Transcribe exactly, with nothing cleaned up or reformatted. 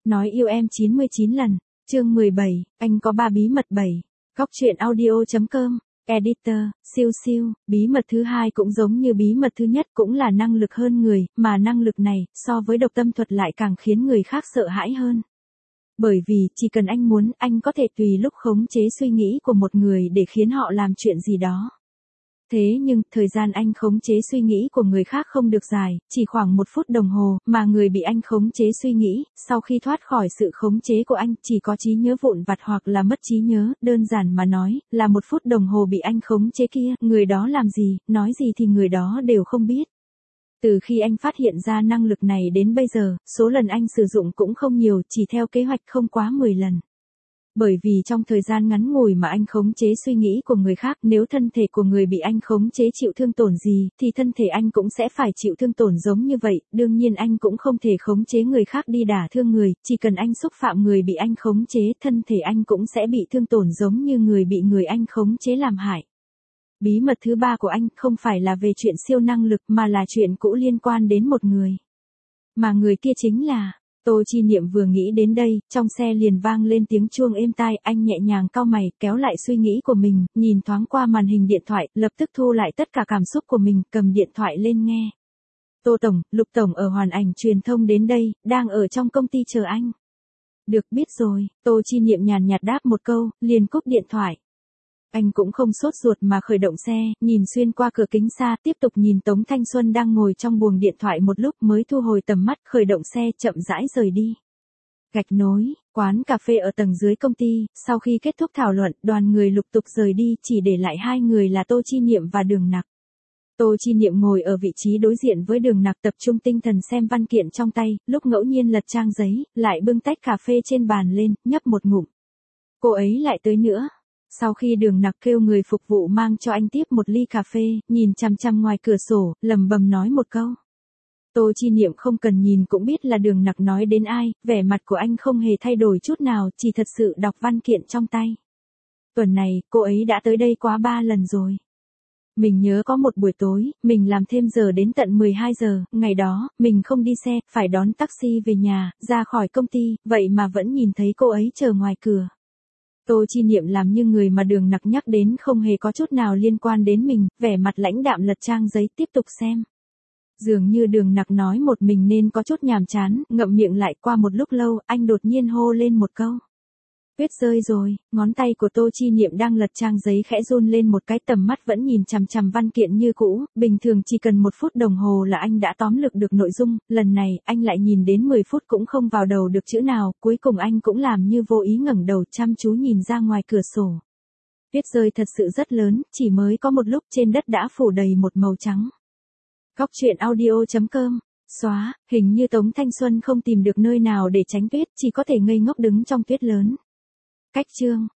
Nói yêu em chín mươi chín lần, chương mười bảy, anh có ba bí mật bảy. Góc truyện audio.com, editor, siêu siêu, bí mật thứ hai cũng giống như bí mật thứ nhất, cũng là năng lực hơn người, mà năng lực này, so với độc tâm thuật lại càng khiến người khác sợ hãi hơn. Bởi vì, chỉ cần anh muốn, anh có thể tùy lúc khống chế suy nghĩ của một người để khiến họ làm chuyện gì đó. Thế nhưng, thời gian anh khống chế suy nghĩ của người khác không được dài, chỉ khoảng một phút đồng hồ, mà người bị anh khống chế suy nghĩ, sau khi thoát khỏi sự khống chế của anh, chỉ có trí nhớ vụn vặt hoặc là mất trí nhớ, đơn giản mà nói, là một phút đồng hồ bị anh khống chế kia, người đó làm gì, nói gì thì người đó đều không biết. Từ khi anh phát hiện ra năng lực này đến bây giờ, số lần anh sử dụng cũng không nhiều, chỉ theo kế hoạch không quá mười lần. Bởi vì trong thời gian ngắn ngủi mà anh khống chế suy nghĩ của người khác, nếu thân thể của người bị anh khống chế chịu thương tổn gì, thì thân thể anh cũng sẽ phải chịu thương tổn giống như vậy, đương nhiên anh cũng không thể khống chế người khác đi đả thương người, chỉ cần anh xúc phạm người bị anh khống chế, thân thể anh cũng sẽ bị thương tổn giống như người bị người anh khống chế làm hại. Bí mật thứ ba của anh không phải là về chuyện siêu năng lực mà là chuyện cũ liên quan đến một người. Mà người kia chính là... Tô Chi Niệm vừa nghĩ đến đây, trong xe liền vang lên tiếng chuông êm tai, anh nhẹ nhàng cau mày, kéo lại suy nghĩ của mình, nhìn thoáng qua màn hình điện thoại, lập tức thu lại tất cả cảm xúc của mình, cầm điện thoại lên nghe. Tô Tổng, Lục Tổng ở Hoàn Ảnh Truyền thông đến đây, đang ở trong công ty chờ anh. Được, biết rồi, Tô Chi Niệm nhàn nhạt đáp một câu, liền cúp điện thoại. Anh cũng không sốt ruột mà khởi động xe, nhìn xuyên qua cửa kính xa, tiếp tục nhìn Tống Thanh Xuân đang ngồi trong buồng điện thoại một lúc mới thu hồi tầm mắt, khởi động xe chậm rãi rời đi. Gạch nối, quán cà phê ở tầng dưới công ty, sau khi kết thúc thảo luận, đoàn người lục tục rời đi, chỉ để lại hai người là Tô Chi Niệm và Đường Nặc. Tô Chi Niệm ngồi ở vị trí đối diện với Đường Nặc, tập trung tinh thần xem văn kiện trong tay, lúc ngẫu nhiên lật trang giấy, lại bưng tách cà phê trên bàn lên, nhấp một ngụm. Cô ấy lại tới nữa. Sau khi Đường Nặc kêu người phục vụ mang cho anh tiếp một ly cà phê, nhìn chằm chằm ngoài cửa sổ, lẩm bẩm nói một câu. Tô Chi Niệm không cần nhìn cũng biết là Đường Nặc nói đến ai, vẻ mặt của anh không hề thay đổi chút nào, chỉ thật sự đọc văn kiện trong tay. Tuần này, cô ấy đã tới đây quá ba lần rồi. Mình nhớ có một buổi tối, mình làm thêm giờ đến tận mười hai giờ, ngày đó, mình không đi xe, phải đón taxi về nhà, ra khỏi công ty, vậy mà vẫn nhìn thấy cô ấy chờ ngoài cửa. Tô Chi Niệm làm như người mà Đường Nặc nhắc đến không hề có chút nào liên quan đến mình, vẻ mặt lãnh đạm lật trang giấy tiếp tục xem. Dường như Đường Nặc nói một mình nên có chút nhàm chán, ngậm miệng lại. Qua một lúc lâu, anh đột nhiên hô lên một câu. Tuyết rơi rồi, ngón tay của Tô Chi Niệm đang lật trang giấy khẽ run lên một cái, tầm mắt vẫn nhìn chằm chằm văn kiện như cũ, bình thường chỉ cần một phút đồng hồ là anh đã tóm lược được nội dung, lần này, anh lại nhìn đến mười phút cũng không vào đầu được chữ nào, cuối cùng anh cũng làm như vô ý ngẩng đầu chăm chú nhìn ra ngoài cửa sổ. Tuyết rơi thật sự rất lớn, chỉ mới có một lúc trên đất đã phủ đầy một màu trắng. Góc truyện audio.com, xóa, hình như Tống Thanh Xuân không tìm được nơi nào để tránh tuyết, chỉ có thể ngây ngốc đứng trong tuyết lớn. Cách chương